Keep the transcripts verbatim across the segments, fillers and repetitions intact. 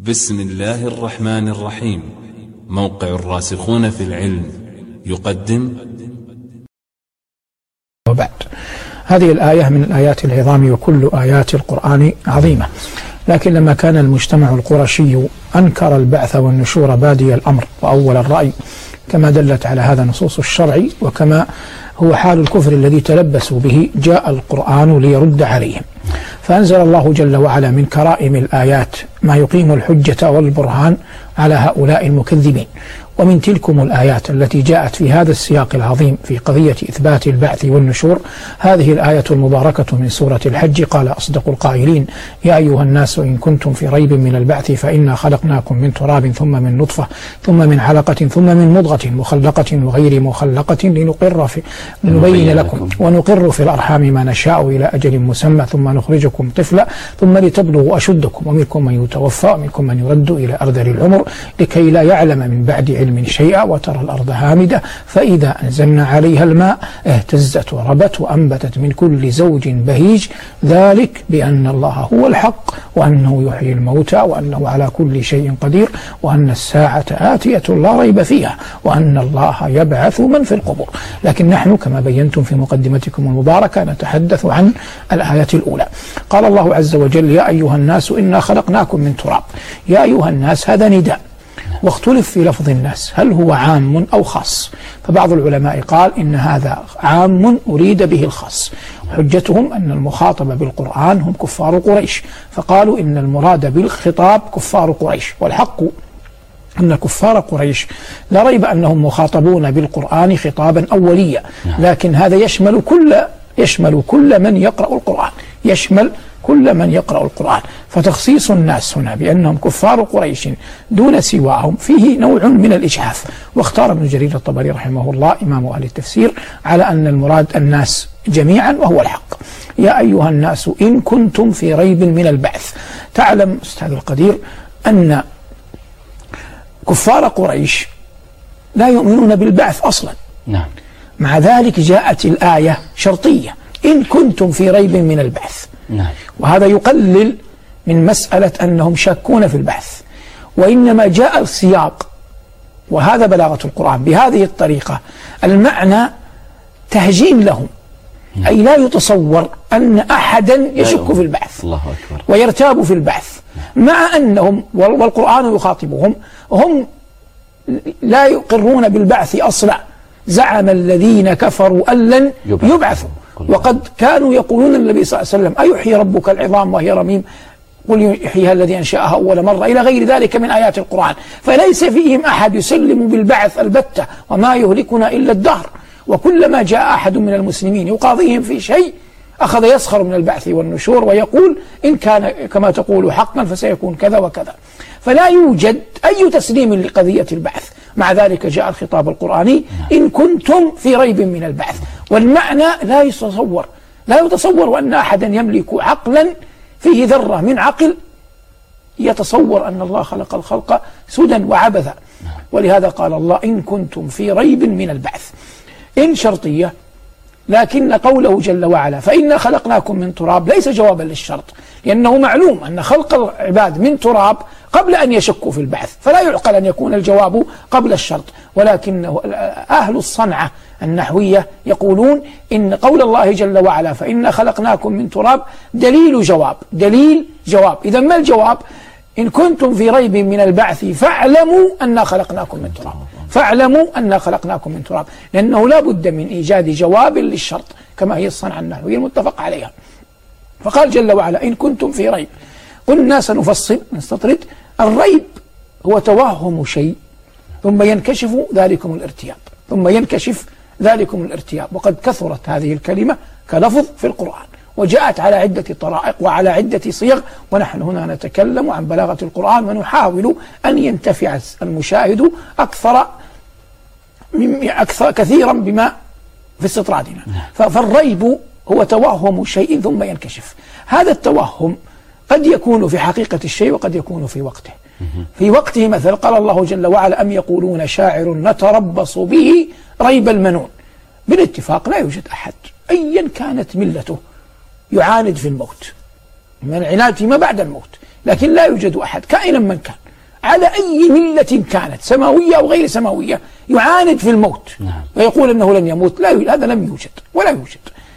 بسم الله الرحمن الرحيم. موقع الراسخون في العلم يقدم. وبعد، هذه الآية من الآيات العظام، وكل آيات القرآن عظيمة، لكن لما كان المجتمع القرشي أنكر البعث والنشور بادي الأمر وأول الرأي، كما دلت على هذا نصوص الشرع وكما هو حال الكفر الذي تلبسوا به، جاء القرآن ليرد عليهم، فأنزل الله جل وعلا من كرائم الآيات ما يقيم الحجة والبرهان على هؤلاء المكذبين. ومن تلكم الآيات التي جاءت في هذا السياق العظيم في قضية إثبات البعث والنشور هذه الآية المباركة من سورة الحج. قال أصدق القائلين: يا أيها الناس إن كنتم في ريب من البعث فإنا خلقناكم من تراب ثم من نطفة ثم من علقة ثم من مضغة مخلقة وغير مخلقة لنقر في نبين لكم ونقر في الأرحام ما نشاء إلى أجل مسمى ثم نخرجكم طفلا ثم لتبلغوا أشدكم ومنكم من يتوفى ومنكم من يرد إلى أرذل العمر لكي لا يعلم من بعد علم شيئا وترى الأرض هامدة فإذا أنزلنا عليها الماء اهتزت وربت وأنبتت من كل زوج بهيج ذلك بأن الله هو الحق وأنه يحيي الموتى وأنه على كل شيء قدير وأن الساعة آتية لا ريب فيها وأن الله يبعث من في القبور. لكن نحن كما بينتم في مقدمتكم المباركة نتحدث عن الآية الأولى. قال الله عز وجل: يا أيها الناس إنا خلقناكم من تراب. يا أيها الناس هذا نداء، واختلف في لفظ الناس هل هو عام أو خاص، فبعض العلماء قال إن هذا عام أريد به الخاص. حجتهم أن المخاطب بالقرآن هم كفار قريش، فقالوا إن المراد بالخطاب كفار قريش، والحق أن كفار قريش لا ريب أنهم مخاطبون بالقرآن خطابا أوليا، لكن هذا يشمل كل يشمل كل من يقرأ القرآن، يشمل كل من يقرأ القرآن، فتخصيص الناس هنا بأنهم كفار قريش دون سواهم فيه نوع من الإجحاف. واختار ابن جرير الطبري رحمه الله إمام أهل التفسير على أن المراد الناس جميعا وهو الحق. يا أيها الناس إن كنتم في ريب من البعث. تعلم أستاذ القدير أن كفار قريش لا يؤمنون بالبعث أصلا، نعم. مع ذلك جاءت الآية شرطية: إن كنتم في ريب من البعث. نعم. وهذا يقلل من مسألة أنهم شاكون في البعث، وإنما جاء السياق، وهذا بلاغة القرآن بهذه الطريقة، المعنى تهجين لهم، نعم. أي لا يتصور أن أحدا يشك في البعث الله أكبر. ويرتاب في البعث، نعم. مع أنهم والقرآن يخاطبهم هم لا يقرون بالبعث أصلا. زعم الذين كفروا أن لن يبعثوا، وقد كانوا يقولون النبي صلى الله عليه وسلم: أيحيي ربك العظام وهي رميم قل يحييها الذي أنشأها أول مرة، إلى غير ذلك من آيات القرآن. فليس فيهم أحد يسلم بالبعث البتة، وما يهلكنا إلا الدهر. وكلما جاء أحد من المسلمين يقاضيهم في شيء أخذ يسخر من البعث والنشور ويقول: إن كان كما تقول حقا فسيكون كذا وكذا. فلا يوجد أي تسليم لقضية البعث. مع ذلك جاء الخطاب القرآني: إن كنتم في ريب من البعث. والمعنى لا يتصور لا يتصور أن أحدا يملك عقلا فيه ذرة من عقل يتصور أن الله خلق الخلق سدى وعبثا. ولهذا قال الله: إن كنتم في ريب من البعث. إن شرطية، لكن قوله جل وعلا فإنا خلقناكم من تراب ليس جوابا للشرط، لأنه معلوم أن خلق العباد من تراب قبل أن يشكوا في البعث، فلا يعقل أن يكون الجواب قبل الشرط. ولكن أهل الصنعة النحوية يقولون إن قول الله جل وعلا فإنا خلقناكم من تراب دليل جواب دليل جواب إذا ما الجواب؟ إن كنتم في ريب من البعث فاعلموا أنا خلقناكم من تراب فاعلموا أنا خلقناكم من تراب، لأنه لا بد من إيجاد جواب للشرط كما هي الصنعة النحوية المتفق عليها. فقال جل وعلا: إن كنتم في ريب. قلنا سنفصل نستطرد. الريب هو توهم شيء ثم ينكشف ذلكم الارتياب ثم ينكشف ذلكم الارتياب وقد كثرت هذه الكلمة كلفظ في القرآن، وجاءت على عدة طرائق وعلى عدة صيغ، ونحن هنا نتكلم عن بلاغة القرآن ونحاول أن ينتفع المشاهد أكثر أكثر كثيرا بما في استطرادنا. فالريب هو توهم شيء ثم ينكشف. هذا التوهم قد يكون في حقيقة الشيء وقد يكون في وقته. في وقته مثل قال الله جل وعلا: أم يقولون شاعر نتربص به ريب المنون. بالاتفاق لا يوجد أحد أيا كانت ملته يعاند في الموت، من العناد فيما بعد الموت، لكن لا يوجد أحد كائنا من كان على أي ملة كانت سماوية أو غير سماوية يعاند في الموت ويقول أنه لن يموت. لا، هذا لم يوجد ولا يوجد.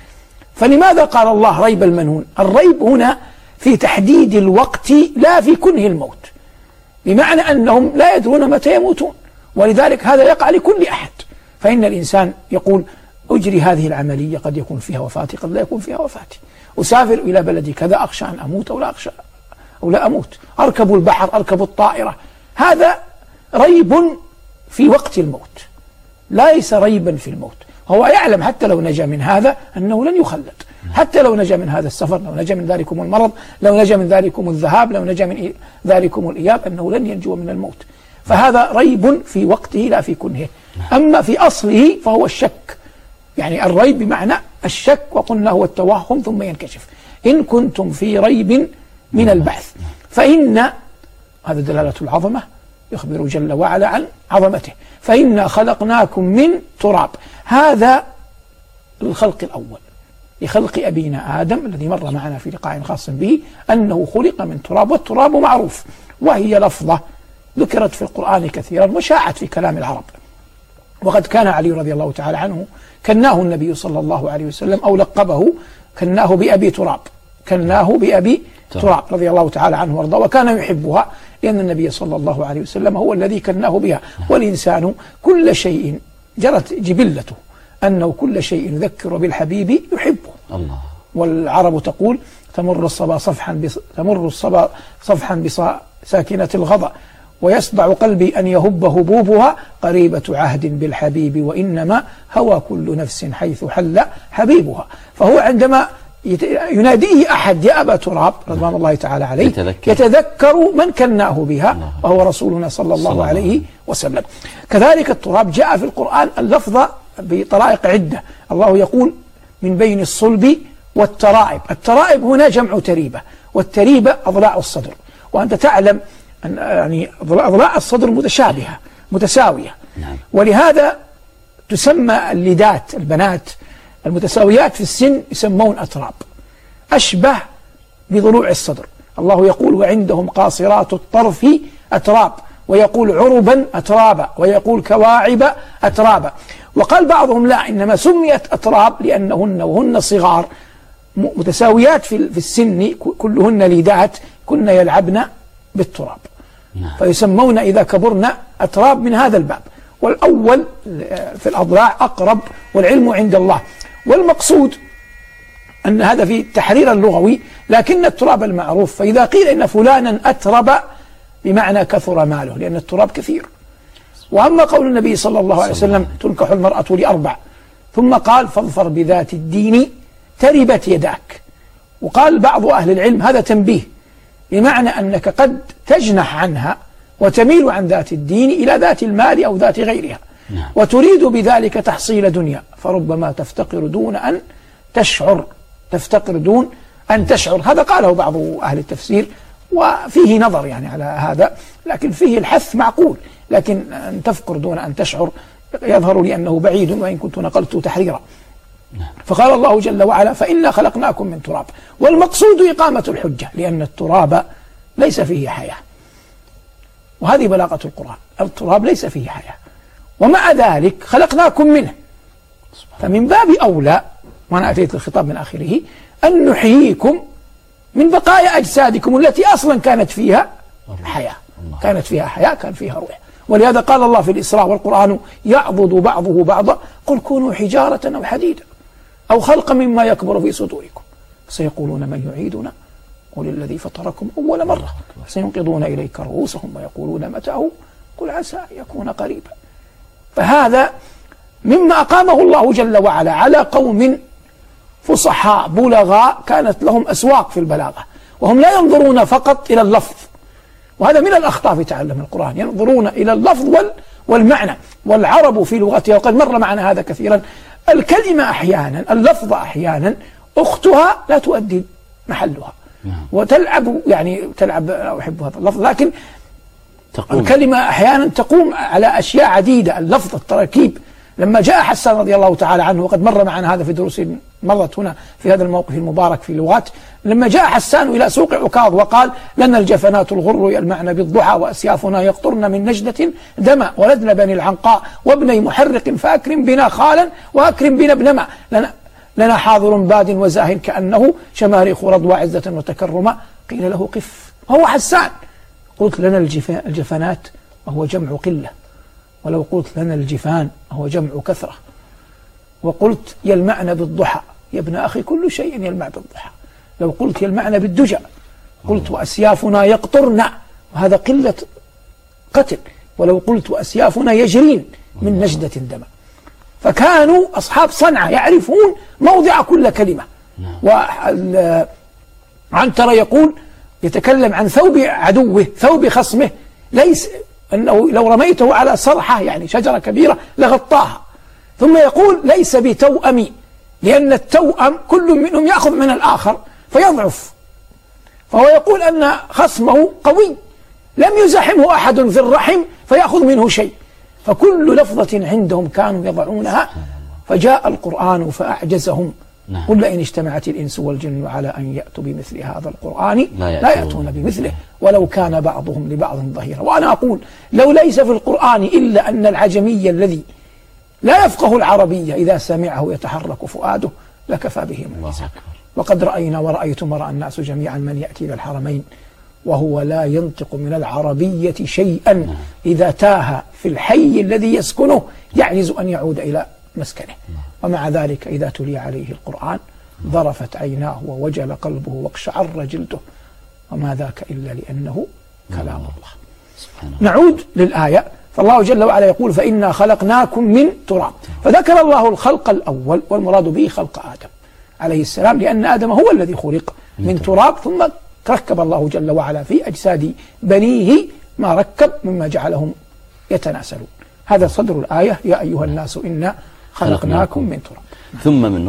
فلماذا قال الله ريب المنون؟ الريب هنا في تحديد الوقت لا في كنه الموت، بمعنى أنهم لا يدرون متى يموتون، ولذلك هذا يقع لكل أحد. فإن الإنسان يقول أجري هذه العملية قد يكون فيها وفاتي قد لا يكون فيها وفاتي، أسافر إلى بلدي كذا أخشى أن أموت أو لا أخشى أو لا أموت، أركب البحر أركب الطائرة. هذا ريب في وقت الموت ليس ريبا في الموت. هو يعلم حتى لو نجا من هذا أنه لن يخلد، حتى لو نجا من هذا السفر، لو نجا من ذلكم المرض، لو نجا من ذلكم الذهاب، لو نجا من ذلكم الإياب، أنه لن ينجو من الموت. فهذا ريب في وقته لا في كنه. أما في أصله فهو الشك، يعني الريب بمعنى الشك، وقلنا هو التوهم ثم ينكشف. إن كنتم في ريب من البعث فإن، هذا دلالة العظمة، يخبر جل وعلا عن عظمته، فإنا خلقناكم من تراب. هذا الخلق الأول لخلق أبينا آدم الذي مر معنا في لقاء خاص به أنه خلق من تراب، والتراب معروف، وهي لفظة ذكرت في القرآن كثيرا وشاعت في كلام العرب. وقد كان علي رضي الله تعالى عنه كناه النبي صلى الله عليه وسلم أو لقبه كناه بأبي تراب، كناه بأبي تراب رضي الله تعالى عنه وارضاه، وكان يحبها لأن النبي صلى الله عليه وسلم هو الذي كناه بها. والإنسان كل شيء جرت جبلته أنه كل شيء يذكر بالحبيب يحبه. الله. والعرب تقول تمر الصبا صفحا بص... تمر الصبا صفحا بساكنة الغضا، ويسبع قلبي أن يهب هبوبها، قريبة عهد بالحبيب وإنما هوى كل نفس حيث حل حبيبها. فهو عندما يناديه أحد يا أبا تراب رضوان الله تعالى عليه يتذكر, يتذكر من كناه بها وهو رسولنا صلى الله, الله عليه وسلم. كذلك التراب جاء في القرآن اللفظ بطرائق عدة. الله يقول من بين الصلب والترائب. الترائب هنا جمع تريبة، والتريبة أضلاع الصدر، وأنت تعلم أن يعني أضلاع الصدر متشابهة متساوية، ولهذا تسمى اللدات البنات المتساويات في السن يسمون أتراب، أشبه بضلوع الصدر. الله يقول وعندهم قاصرات الطرف أتراب، ويقول عربا أترابا، ويقول كواعب أترابا. وقال بعضهم لا، إنما سميت أتراب لأنهن وهن صغار متساويات في السن كلهن ليدات كن يلعبن بالتراب، فيسمون إذا كبرن أتراب من هذا الباب. والأول في الأضلاع أقرب، والعلم عند الله. والمقصود أن هذا في التحرير اللغوي، لكن التراب المعروف، فإذا قيل إن فلانا أترب بمعنى كثر ماله، لأن التراب كثير. وأما قول النبي صلى الله عليه وسلم تنكح المرأة لأربع، ثم قال فاظفر بذات الدين تربت يداك. وقال بعض أهل العلم هذا تنبيه، بمعنى أنك قد تجنح عنها وتميل عن ذات الدين إلى ذات المال أو ذات غيرها، وتريد بذلك تحصيل دنيا، فربما تفتقر دون أن تشعر، تفتقر دون أن تشعر. هذا قاله بعض أهل التفسير، وفيه نظر يعني على هذا، لكن فيه الحث معقول، لكن أن تفقر دون أن تشعر يظهر لي أنه بعيد، وإن كنت نقلت تحريرا. فقال الله جل وعلا فإنا خلقناكم من تراب. والمقصود إقامة الحجة، لأن التراب ليس فيه حياة، وهذه بلاغة القرآن، التراب ليس فيه حياة، ومع ذلك خلقناكم منه. فمن باب أولى، وأنا أتيت الخطاب من آخره، أن نحييكم من بقايا أجسادكم التي أصلا كانت فيها حياة، كانت فيها حياة، كان فيها روح. ولهذا قال الله في الإسراء والقرآن يعضد بعضه بعضا قل كونوا حجارة أو حديدا أو خلقا مما يكبر في صدوركم سيقولون من يعيدنا قل الذي فطركم أول مرة سينقضون إليك رؤوسهم ويقولون متى، قل عسى أن يكون قريبا. فهذا مما أقامه الله جل وعلا على قوم فصحاء بلغاء كانت لهم أسواق في البلاغة، وهم لا ينظرون فقط إلى اللفظ، وهذا من الأخطاء في تعلم القرآن، ينظرون إلى اللفظ والمعنى. والعرب في لغتها، وقد مر معنا هذا كثيرا، الكلمة أحيانا، اللفظ أحيانا أختها لا تؤدي محلها، وتلعب يعني تلعب، لا أحب هذا اللفظ، لكن تقوم. الكلمة أحيانا تقوم على أشياء عديدة، اللفظ التركيب. لما جاء حسان رضي الله تعالى عنه، وقد مر معنا هذا في دروس مرت هنا في هذا الموقف المبارك في لغات، لما جاء حسان إلى سوق عكاظ وقال لنا الجفنات الغر يلمعن بالضحى وأسيافنا يقطرن من نجدة دما ولدن بني العنقاء وابني محرق فأكرم بنا خالا وأكرم بنا ابن ما لنا, لنا حاضر باد وزاه كأنه شماريخ رضوى عزة وتكرما قيل له قف هو حسان. قلت لنا الجفنات وهو جمع قلة، ولو قلت لنا الجفان هو جمع كثرة، وقلت يلمعن بالضحى يا ابن أخي كل شيء يلمع بالضحى، لو قلت يلمعن بالدجى قلت وأسيافنا يقطرن وهذا قلة قتل، ولو قلت وأسيافنا يجرين من نجدة دما. فكانوا أصحاب صنعة يعرفون موضع كل كلمة. وعنترة يقول يتكلم عن ثوب عدوه ثوب خصمه، ليس أنه لو رميته على صرحة يعني شجرة كبيرة لغطاها، ثم يقول ليس بتوأمي، لأن التوأم كل منهم يأخذ من الآخر فيضعف، فهو يقول أن خصمه قوي لم يزاحمه أحد في الرحم فيأخذ منه شيء، فكل لفظة عندهم كانوا يضعونها. فجاء القرآن فأعجزهم. قل لئن اجتمعت الإنس والجن على أن يأتوا بمثل هذا القرآن لا يأتون بمثله ولو كان بعضهم لبعض ظهيرا. وأنا أقول لو ليس في القرآن إلا أن العجمي الذي لا يفقه العربية إذا سمعه يتحرك فؤاده لكفى به معجزا. وقد رأينا ورأيتم ورأى الناس جميعا من يأتي إلى الحرمين وهو لا ينطق من العربية شيئا، إذا تاه في الحي الذي يسكنه يعجز أن يعود إلى مسكنه، ومع ذلك إذا تلي عليه القرآن ضرفت عيناه ووجل قلبه واقشعر جلده، وما ذاك إلا لأنه كلام الله. نعود للآية. فالله جل وعلا يقول فإنا خلقناكم من تراب، فذكر الله الخلق الأول والمراد به خلق آدم عليه السلام، لأن آدم هو الذي خلق من تراب، ثم ركب الله جل وعلا في أجساد بنيه ما ركب مما جعلهم يتناسلون. هذا صدر الآية يا أيها الناس إنا خلقناكم من تراب. ثم من